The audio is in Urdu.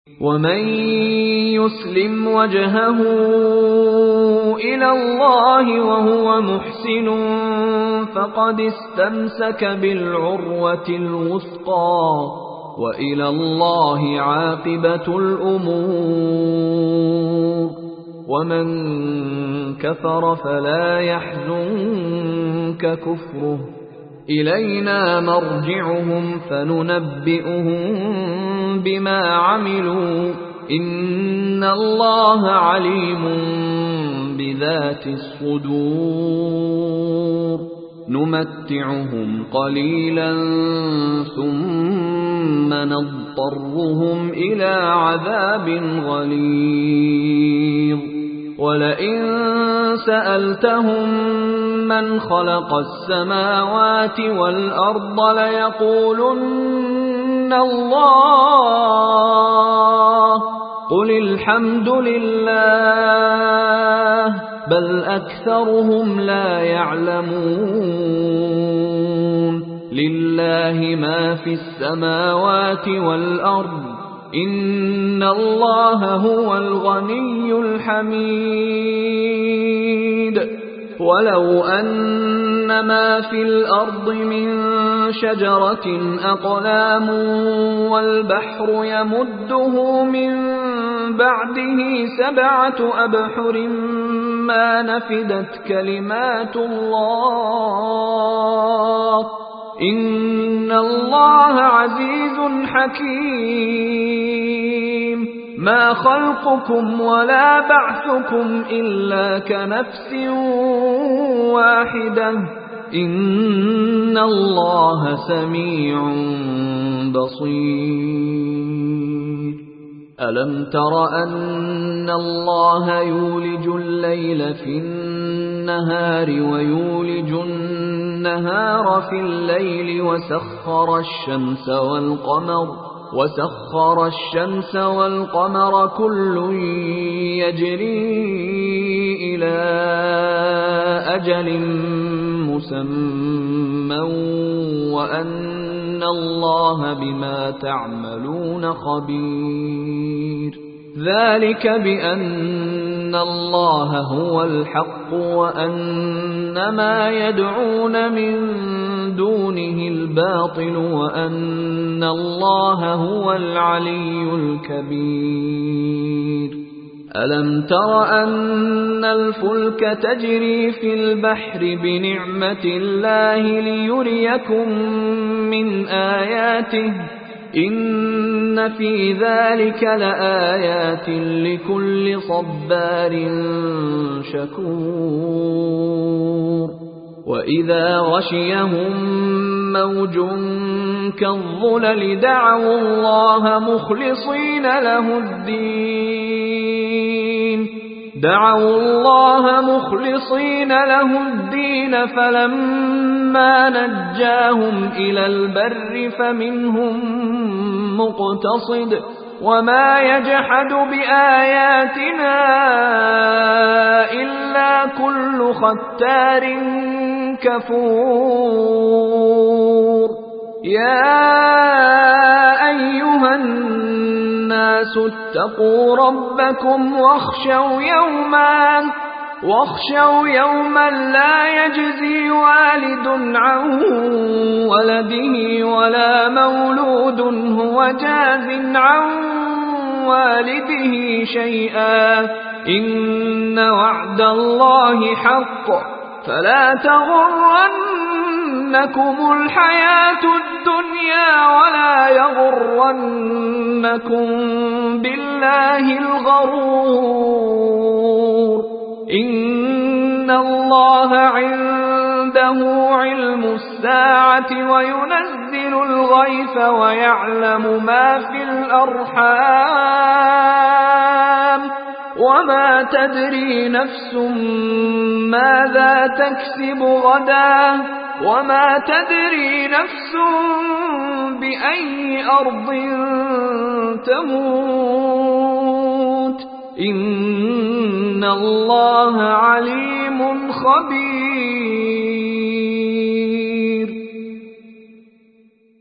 ومن يسلم وجهه إلى الله وهو محسن فقد استمسك بالعروة الوثقى وإلى الله عاقبة الأمور ومن كفر فلا يحزنك كفره إلينا مرجعهم فننبئهم بما عملوا إن الله عليم بذات الصدور نمتعهم قليلا ثم نضطرهم إلى عذاب غليظ ولئن سألتهم من خلق السماوات والأرض ليقولن الله قل الحمد لله بل أكثرهم لا يعلمون لله ما في السماوات والأرض إن الله هو الغني الحميد ولو أن ما في الأرض من شجرة أقلام والبحر يمده من بعده 7 أبحر ما نفدت كلمات الله إن الله عزيز حكيم ما خلقكم ولا بعثكم إلا كنفس واحدة إن الله سميع بصير ألم تر أن الله يولج الليل في النهار ويولج النهار في الليل وسخر الشمس والقمر كل يجري إلى أجل مسمى وأن الله بما تعملون خبير ذلك بأن الله هو الحق وأن ما يدعون من دونه الباطل وأن الله هو العلي الكبير ألم تر أن الفلك تجري في البحر بنعمة الله ليريكم من آياته إن في ذلك لآيات لكل صبار شكور وإذا غشيهم موج كالظلل دعوا الله مخلصين له الدين فلما نجاهم إلى البر فمنهم مقتصد وما يجحد بآياتنا إلا كل ختار كفور يا أيها الناس اتقوا ربكم واخشوا يوما لا يجزي والد عن ولده ولا مولود هو جاز عن والده شيئا إن وعد الله حق فلا تغرنكم الحياة الدنيا ولا يغرنكم بالله الغرور إن الله عنده علم الساعة وينزل الغيث ويعلم ما في الأرحام وما تدري نفس ماذا تكسب غدا وما تدري نفس بأي أرض تموت إن الله عليم خبير